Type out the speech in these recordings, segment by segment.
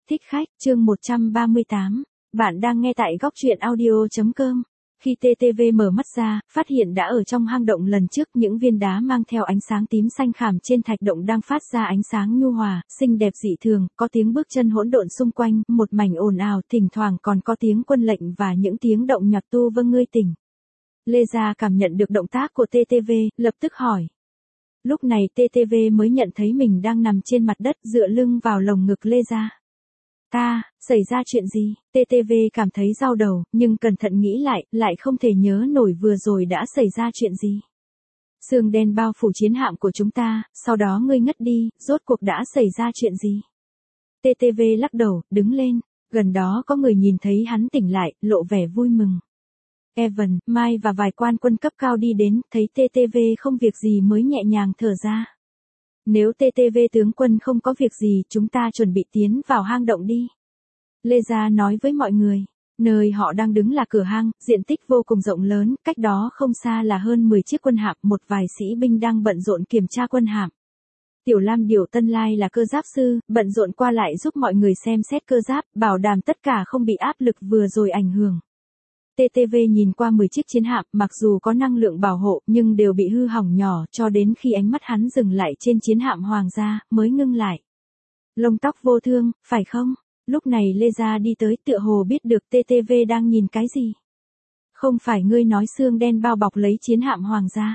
Thích khách, chương 138. Bạn đang nghe tại góc truyện audio.com. Khi TTV mở mắt ra, phát hiện đã ở trong hang động lần trước, những viên đá mang theo ánh sáng tím xanh khảm trên thạch động đang phát ra ánh sáng nhu hòa, xinh đẹp dị thường, có tiếng bước chân hỗn độn xung quanh, một mảnh ồn ào, thỉnh thoảng còn có tiếng quân lệnh và những tiếng động nhạc tu vâng ngươi tỉnh. Lê Gia cảm nhận được động tác của TTV, lập tức hỏi. Lúc này TTV mới nhận thấy mình đang nằm trên mặt đất dựa lưng vào lồng ngực Lê Gia. Xảy ra chuyện gì? TTV cảm thấy đau đầu, nhưng cẩn thận nghĩ lại không thể nhớ nổi vừa rồi đã xảy ra chuyện gì. Sương đen bao phủ chiến hạm của chúng ta, sau đó ngươi ngất đi, rốt cuộc đã xảy ra chuyện gì? TTV lắc đầu, đứng lên, gần đó có người nhìn thấy hắn tỉnh lại, lộ vẻ vui mừng. Evan, Mai và vài quan quân cấp cao đi đến, thấy TTV không việc gì mới nhẹ nhàng thở ra. Nếu TTV tướng quân không có việc gì, chúng ta chuẩn bị tiến vào hang động đi. Lê Gia nói với mọi người, nơi họ đang đứng là cửa hang, diện tích vô cùng rộng lớn, cách đó không xa là hơn 10 chiếc quân hạm, một vài sĩ binh đang bận rộn kiểm tra quân hạm. Tiểu Lam Điểu Tân Lai là cơ giáp sư, bận rộn qua lại giúp mọi người xem xét cơ giáp, bảo đảm tất cả không bị áp lực vừa rồi ảnh hưởng. TTV nhìn qua 10 chiếc chiến hạm, mặc dù có năng lượng bảo hộ, nhưng đều bị hư hỏng nhỏ, cho đến khi ánh mắt hắn dừng lại trên chiến hạm hoàng gia, mới ngưng lại. Lông tóc vô thương, phải không? Lúc này Lê Gia đi tới, tựa hồ biết được TTV đang nhìn cái gì. Không phải ngươi nói xương đen bao bọc lấy chiến hạm hoàng gia.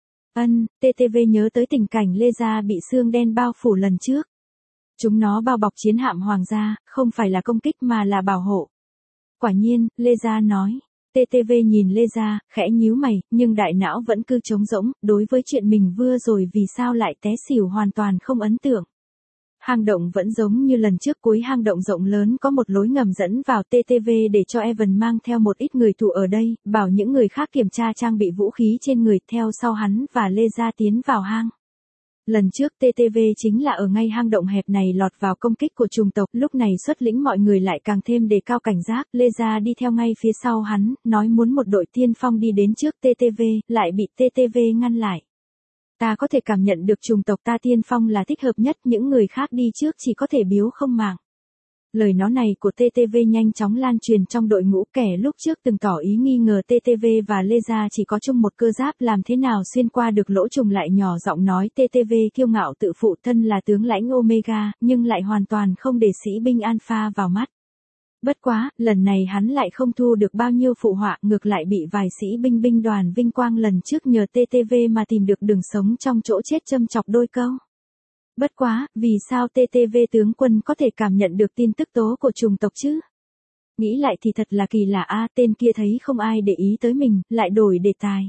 TTV nhớ tới tình cảnh Lê Gia bị xương đen bao phủ lần trước. Chúng nó bao bọc chiến hạm hoàng gia, không phải là công kích mà là bảo hộ. Quả nhiên, Lê Gia nói. TTV nhìn Lê Gia, khẽ nhíu mày, nhưng đại não vẫn cứ trống rỗng, đối với chuyện mình vừa rồi vì sao lại té xỉu hoàn toàn không ấn tượng. Hang động vẫn giống như lần trước, cuối hang động rộng lớn có một lối ngầm dẫn vào. TTV để cho Evan mang theo một ít người thủ ở đây, bảo những người khác kiểm tra trang bị vũ khí trên người, theo sau hắn và Lê Gia tiến vào hang. Lần trước TTV chính là ở ngay hang động hẹp này lọt vào công kích của trùng tộc, lúc này xuất lĩnh mọi người lại càng thêm đề cao cảnh giác. Lê Gia đi theo ngay phía sau hắn, nói muốn một đội tiên phong đi đến trước TTV, lại bị TTV ngăn lại. Ta có thể cảm nhận được trùng tộc ta tiên phong là thích hợp nhất, những người khác đi trước chỉ có thể biếu không mạng. Lời nói này của TTV nhanh chóng lan truyền trong đội ngũ, kẻ lúc trước từng tỏ ý nghi ngờ TTV và Lê Gia chỉ có chung một cơ giáp, làm thế nào xuyên qua được lỗ trùng lại nhỏ giọng nói. TTV kiêu ngạo tự phụ thân là tướng lãnh Omega, nhưng lại hoàn toàn không để sĩ binh Alpha vào mắt. Bất quá, lần này hắn lại không thu được bao nhiêu phụ họa, ngược lại bị vài sĩ binh binh đoàn vinh quang lần trước nhờ TTV mà tìm được đường sống trong chỗ chết châm chọc đôi câu. Bất quá, vì sao TTV tướng quân có thể cảm nhận được tin tức tố của trùng tộc chứ? Nghĩ lại thì thật là kỳ lạ tên kia thấy không ai để ý tới mình, lại đổi đề tài.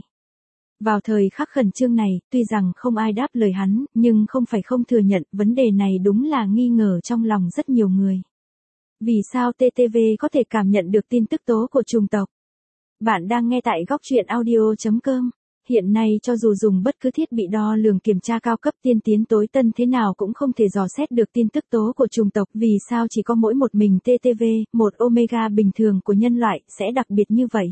Vào thời khắc khẩn trương này, tuy rằng không ai đáp lời hắn, nhưng không phải không thừa nhận, vấn đề này đúng là nghi ngờ trong lòng rất nhiều người. Vì sao TTV có thể cảm nhận được tin tức tố của trùng tộc? Bạn đang nghe tại góc truyện audio.com. Hiện nay cho dù dùng bất cứ thiết bị đo lường kiểm tra cao cấp tiên tiến tối tân thế nào cũng không thể dò xét được tin tức tố của trùng tộc. Vì sao chỉ có mỗi một mình TTV, một Omega bình thường của nhân loại, sẽ đặc biệt như vậy?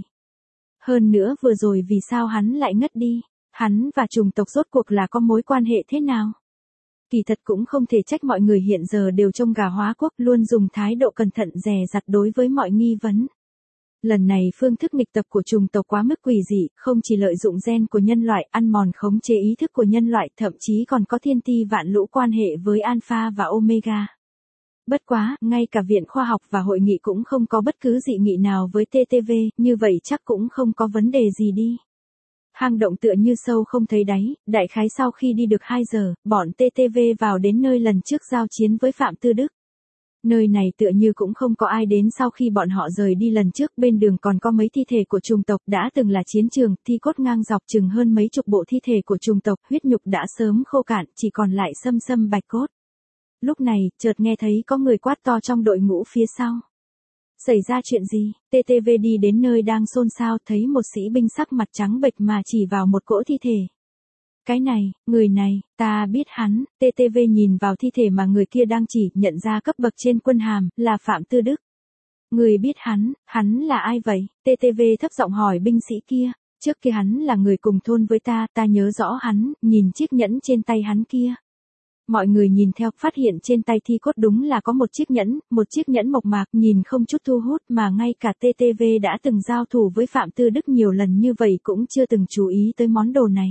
Hơn nữa vừa rồi vì sao hắn lại ngất đi? Hắn và trùng tộc rốt cuộc là có mối quan hệ thế nào? Kỳ thật cũng không thể trách mọi người hiện giờ đều trông gà hóa quốc, luôn dùng thái độ cẩn thận dè dặt đối với mọi nghi vấn. Lần này phương thức nghịch tập của trùng tộc quá mức quỷ dị, không chỉ lợi dụng gen của nhân loại, ăn mòn khống chế ý thức của nhân loại, thậm chí còn có thiên ti vạn lũ quan hệ với Alpha và Omega. Bất quá, ngay cả Viện Khoa học và Hội nghị cũng không có bất cứ dị nghị nào với TTV, như vậy chắc cũng không có vấn đề gì đi. Hang động tựa như sâu không thấy đáy, đại khái sau khi đi được 2 giờ, bọn TTV vào đến nơi lần trước giao chiến với Phạm Tư Đức. Nơi này tựa như cũng không có ai đến sau khi bọn họ rời đi lần trước, bên đường còn có mấy thi thể của trùng tộc, đã từng là chiến trường, thi cốt ngang dọc chừng hơn mấy chục bộ thi thể của trùng tộc, huyết nhục đã sớm khô cạn, chỉ còn lại xâm bạch cốt. Lúc này, chợt nghe thấy có người quát to trong đội ngũ phía sau. Xảy ra chuyện gì? TTV đi đến nơi đang xôn xao, thấy một sĩ binh sắc mặt trắng bệch mà chỉ vào một cỗ thi thể. Cái này, người này, ta biết hắn. TTV nhìn vào thi thể mà người kia đang chỉ, nhận ra cấp bậc trên quân hàm, là Phạm Tư Đức. Người biết hắn là ai vậy? TTV thấp giọng hỏi binh sĩ kia. Trước kia hắn là người cùng thôn với ta nhớ rõ hắn, nhìn chiếc nhẫn trên tay hắn kia. Mọi người nhìn theo, phát hiện trên tay thi cốt đúng là có một chiếc nhẫn mộc mạc, nhìn không chút thu hút mà ngay cả TTV đã từng giao thủ với Phạm Tư Đức nhiều lần như vậy cũng chưa từng chú ý tới món đồ này.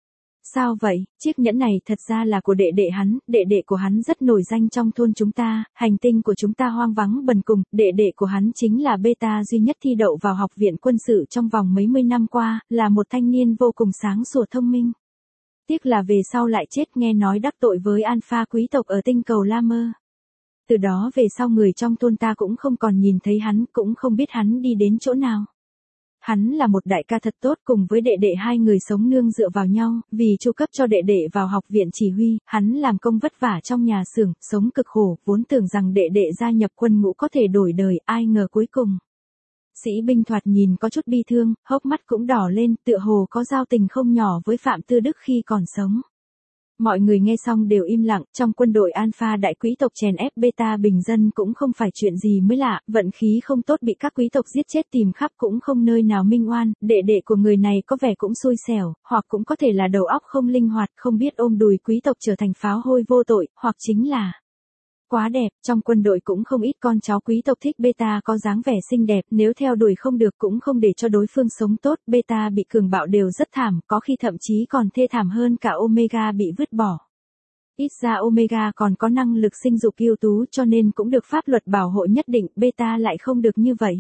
Sao vậy, chiếc nhẫn này thật ra là của đệ đệ của hắn rất nổi danh trong thôn chúng ta, hành tinh của chúng ta hoang vắng bần cùng, đệ đệ của hắn chính là beta duy nhất thi đậu vào học viện quân sự trong vòng mấy mươi năm qua, là một thanh niên vô cùng sáng sủa thông minh. Tiếc là về sau lại chết, nghe nói đắc tội với alpha quý tộc ở tinh cầu La Mơ. Từ đó về sau người trong thôn ta cũng không còn nhìn thấy hắn, cũng không biết hắn đi đến chỗ nào. Hắn là một đại ca thật tốt, cùng với đệ đệ hai người sống nương dựa vào nhau, vì chu cấp cho đệ đệ vào học viện chỉ huy, hắn làm công vất vả trong nhà xưởng, sống cực khổ, vốn tưởng rằng đệ đệ gia nhập quân ngũ có thể đổi đời, ai ngờ cuối cùng. Sĩ binh thoạt nhìn có chút bi thương, hốc mắt cũng đỏ lên, tựa hồ có giao tình không nhỏ với Phạm Tư Đức khi còn sống. Mọi người nghe xong đều im lặng, trong quân đội alpha đại quý tộc chèn ép beta bình dân cũng không phải chuyện gì mới lạ, vận khí không tốt bị các quý tộc giết chết tìm khắp cũng không nơi nào minh oan, đệ đệ của người này có vẻ cũng xui xẻo, hoặc cũng có thể là đầu óc không linh hoạt, không biết ôm đùi quý tộc trở thành pháo hôi vô tội, hoặc chính là quá đẹp, trong quân đội cũng không ít con cháu quý tộc thích beta có dáng vẻ xinh đẹp, nếu theo đuổi không được cũng không để cho đối phương sống tốt, beta bị cường bạo đều rất thảm, có khi thậm chí còn thê thảm hơn cả Omega bị vứt bỏ. Ít ra Omega còn có năng lực sinh dục ưu tú cho nên cũng được pháp luật bảo hộ nhất định, beta lại không được như vậy.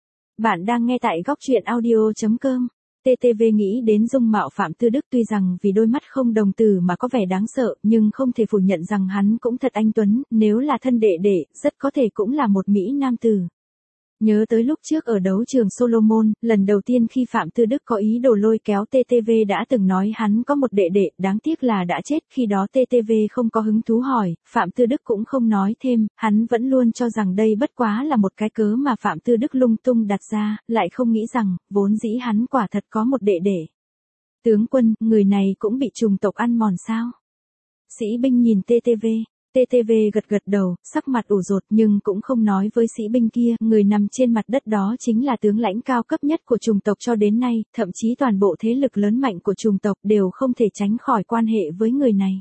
Bạn đang nghe tại góc truyện audio.com. TTV nghĩ đến dung mạo Phạm Tư Đức, tuy rằng vì đôi mắt không đồng tử mà có vẻ đáng sợ, nhưng không thể phủ nhận rằng hắn cũng thật anh tuấn, nếu là thân đệ đệ, rất có thể cũng là một mỹ nam tử. Nhớ tới lúc trước ở đấu trường Solomon, lần đầu tiên khi Phạm Tư Đức có ý đồ lôi kéo TTV đã từng nói hắn có một đệ đệ, đáng tiếc là đã chết, khi đó TTV không có hứng thú hỏi, Phạm Tư Đức cũng không nói thêm, hắn vẫn luôn cho rằng đây bất quá là một cái cớ mà Phạm Tư Đức lung tung đặt ra, lại không nghĩ rằng, vốn dĩ hắn quả thật có một đệ đệ. Tướng quân, người này cũng bị trùng tộc ăn mòn sao? Sĩ binh nhìn TTV. TTV gật gật đầu, sắc mặt ủ rột nhưng cũng không nói với sĩ binh kia, người nằm trên mặt đất đó chính là tướng lãnh cao cấp nhất của chủng tộc cho đến nay, thậm chí toàn bộ thế lực lớn mạnh của chủng tộc đều không thể tránh khỏi quan hệ với người này.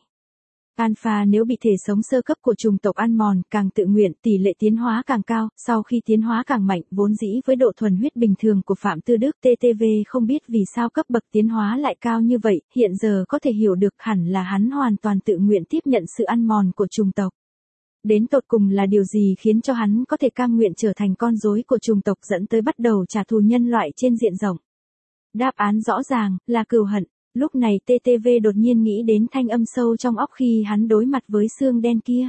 Alpha nếu bị thể sống sơ cấp của chủng tộc ăn mòn, càng tự nguyện, tỷ lệ tiến hóa càng cao, sau khi tiến hóa càng mạnh, vốn dĩ với độ thuần huyết bình thường của Phạm Tư Đức, TTV không biết vì sao cấp bậc tiến hóa lại cao như vậy, hiện giờ có thể hiểu được hẳn là hắn hoàn toàn tự nguyện tiếp nhận sự ăn mòn của chủng tộc. Đến tột cùng là điều gì khiến cho hắn có thể cam nguyện trở thành con rối của chủng tộc dẫn tới bắt đầu trả thù nhân loại trên diện rộng? Đáp án rõ ràng, là cừu hận. Lúc này TTV đột nhiên nghĩ đến thanh âm sâu trong óc khi hắn đối mặt với xương đen kia.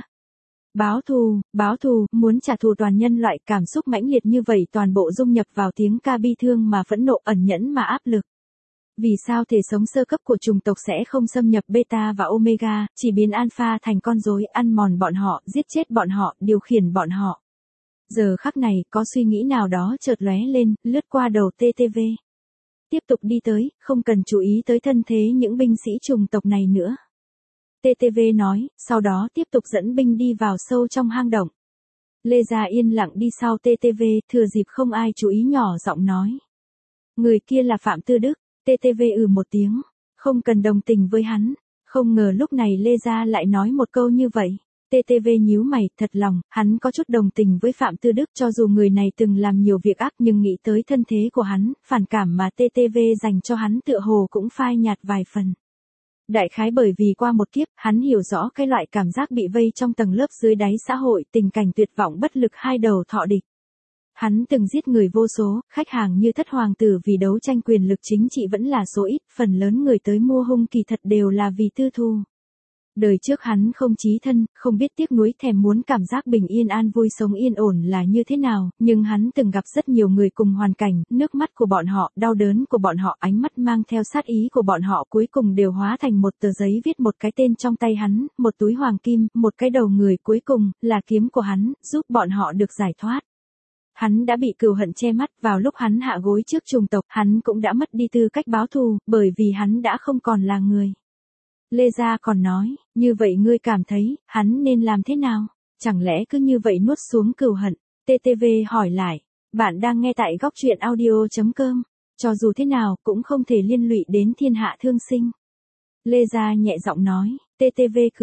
Báo thù, muốn trả thù toàn nhân loại, cảm xúc mãnh liệt như vậy toàn bộ dung nhập vào tiếng ca bi thương mà phẫn nộ, ẩn nhẫn mà áp lực. Vì sao thể sống sơ cấp của chủng tộc sẽ không xâm nhập beta và omega, chỉ biến alpha thành con rối, ăn mòn bọn họ, giết chết bọn họ, điều khiển bọn họ? Giờ khắc này, có suy nghĩ nào đó chợt lóe lên, lướt qua đầu TTV. Tiếp tục đi tới, không cần chú ý tới thân thế những binh sĩ chủng tộc này nữa. TTV nói, sau đó tiếp tục dẫn binh đi vào sâu trong hang động. Lê Gia yên lặng đi sau TTV, thừa dịp không ai chú ý nhỏ giọng nói. Người kia là Phạm Tư Đức, TTV một tiếng, không cần đồng tình với hắn. Không ngờ lúc này Lê Gia lại nói một câu như vậy. TTV nhíu mày, thật lòng, hắn có chút đồng tình với Phạm Tư Đức cho dù người này từng làm nhiều việc ác nhưng nghĩ tới thân thế của hắn, phản cảm mà TTV dành cho hắn tựa hồ cũng phai nhạt vài phần. Đại khái bởi vì qua một kiếp, hắn hiểu rõ cái loại cảm giác bị vây trong tầng lớp dưới đáy xã hội, tình cảnh tuyệt vọng bất lực hai đầu thọ địch. Hắn từng giết người vô số, khách hàng như Thất Hoàng tử vì đấu tranh quyền lực chính trị vẫn là số ít, phần lớn người tới mua hung kỳ thật đều là vì tư thù. Đời trước hắn không chí thân, không biết tiếc nuối, thèm muốn cảm giác bình yên an vui sống yên ổn là như thế nào, nhưng hắn từng gặp rất nhiều người cùng hoàn cảnh, nước mắt của bọn họ, đau đớn của bọn họ, ánh mắt mang theo sát ý của bọn họ cuối cùng đều hóa thành một tờ giấy viết một cái tên trong tay hắn, một túi hoàng kim, một cái đầu người, cuối cùng, là kiếm của hắn, giúp bọn họ được giải thoát. Hắn đã bị cừu hận che mắt, vào lúc hắn hạ gối trước chủng tộc, hắn cũng đã mất đi tư cách báo thù, bởi vì hắn đã không còn là người. Lê Gia còn nói, như vậy ngươi cảm thấy, hắn nên làm thế nào? Chẳng lẽ cứ như vậy nuốt xuống cừu hận? TTV hỏi lại, bạn đang nghe tại góc truyện audio.com, cho dù thế nào cũng không thể liên lụy đến thiên hạ thương sinh. Lê Gia nhẹ giọng nói, TTV cười,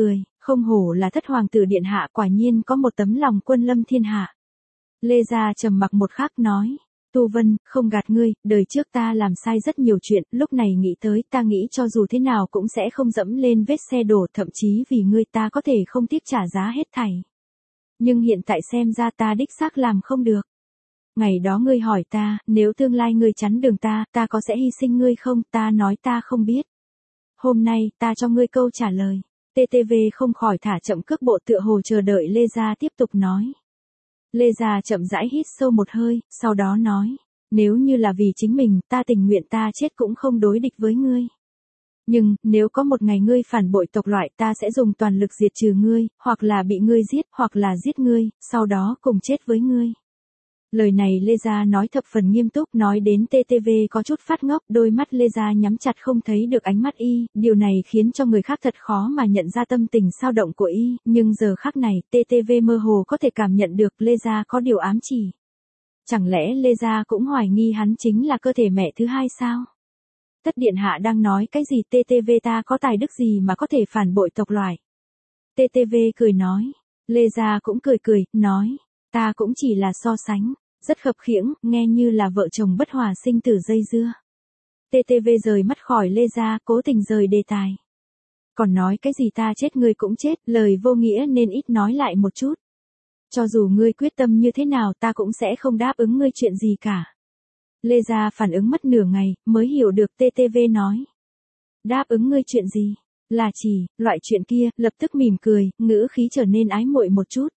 Không hổ là thất hoàng tử điện hạ, quả nhiên có một tấm lòng quân lâm thiên hạ. Lê Gia trầm mặc một khắc nói. Tu Vân, không gạt ngươi, đời trước ta làm sai rất nhiều chuyện, lúc này nghĩ tới ta nghĩ cho dù thế nào cũng sẽ không dẫm lên vết xe đổ, thậm chí vì ngươi ta có thể không tiếc trả giá hết thảy. Nhưng hiện tại xem ra ta đích xác làm không được. Ngày đó ngươi hỏi ta, nếu tương lai ngươi chắn đường ta có sẽ hy sinh ngươi không, ta nói ta không biết. Hôm nay, ta cho ngươi câu trả lời. TTV không khỏi thả chậm cước bộ tựa hồ chờ đợi Lê Gia tiếp tục nói. Lê Gia chậm rãi hít sâu một hơi, sau đó nói, nếu như là vì chính mình, ta tình nguyện ta chết cũng không đối địch với ngươi. Nhưng, nếu có một ngày ngươi phản bội tộc loại, ta sẽ dùng toàn lực diệt trừ ngươi, hoặc là bị ngươi giết, hoặc là giết ngươi, sau đó cùng chết với ngươi. Lời này Lê Gia nói thập phần nghiêm túc, nói đến TTV có chút phát ngốc, đôi mắt Lê Gia nhắm chặt không thấy được ánh mắt y, điều này khiến cho người khác thật khó mà nhận ra tâm tình sao động của y, nhưng giờ khắc này, TTV mơ hồ có thể cảm nhận được Lê Gia có điều ám chỉ. Chẳng lẽ Lê Gia cũng hoài nghi hắn chính là cơ thể mẹ thứ hai sao? Tất điện hạ đang nói cái gì? TTV ta có tài đức gì mà có thể phản bội tộc loài? TTV cười nói. Lê Gia cũng cười, nói. Ta cũng chỉ là so sánh, rất khập khiễng, nghe như là vợ chồng bất hòa sinh tử dây dưa. TTV rời mắt khỏi Lê Gia, cố tình rời đề tài. Còn nói cái gì ta chết ngươi cũng chết, lời vô nghĩa nên ít nói lại một chút. Cho dù ngươi quyết tâm như thế nào ta cũng sẽ không đáp ứng ngươi chuyện gì cả. Lê Gia phản ứng mất nửa ngày, mới hiểu được TTV nói. Đáp ứng ngươi chuyện gì? Là chỉ, loại chuyện kia, lập tức mỉm cười, ngữ khí trở nên ái muội một chút.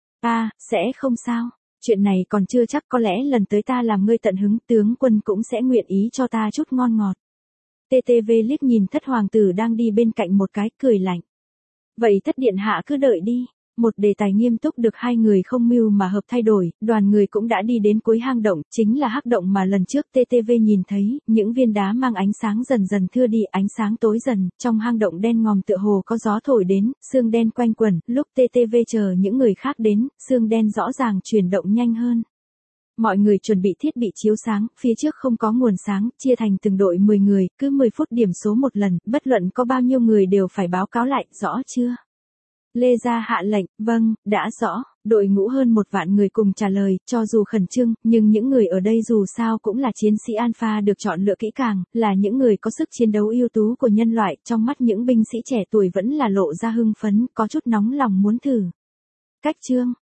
Sẽ không sao. Chuyện này còn chưa chắc, có lẽ lần tới ta làm ngươi tận hứng, tướng quân cũng sẽ nguyện ý cho ta chút ngon ngọt. TTV liếc nhìn thất hoàng tử đang đi bên cạnh một cái, cười lạnh. Vậy thất điện hạ cứ đợi đi. Một đề tài nghiêm túc được hai người không mưu mà hợp thay đổi, đoàn người cũng đã đi đến cuối hang động, chính là hắc động mà lần trước TTV nhìn thấy, những viên đá mang ánh sáng dần dần thưa đi, ánh sáng tối dần, trong hang động đen ngòm tựa hồ có gió thổi đến, sương đen quanh quẩn, lúc TTV chờ những người khác đến, sương đen rõ ràng chuyển động nhanh hơn. Mọi người chuẩn bị thiết bị chiếu sáng, phía trước không có nguồn sáng, chia thành từng đội 10 người, cứ 10 phút điểm số một lần, bất luận có bao nhiêu người đều phải báo cáo lại, rõ chưa? Lê Gia hạ lệnh, vâng, đã rõ, đội ngũ hơn 1 vạn người cùng trả lời, cho dù khẩn trương, nhưng những người ở đây dù sao cũng là chiến sĩ Alpha được chọn lựa kỹ càng, là những người có sức chiến đấu ưu tú của nhân loại, trong mắt những binh sĩ trẻ tuổi vẫn là lộ ra hưng phấn, có chút nóng lòng muốn thử. Cách chương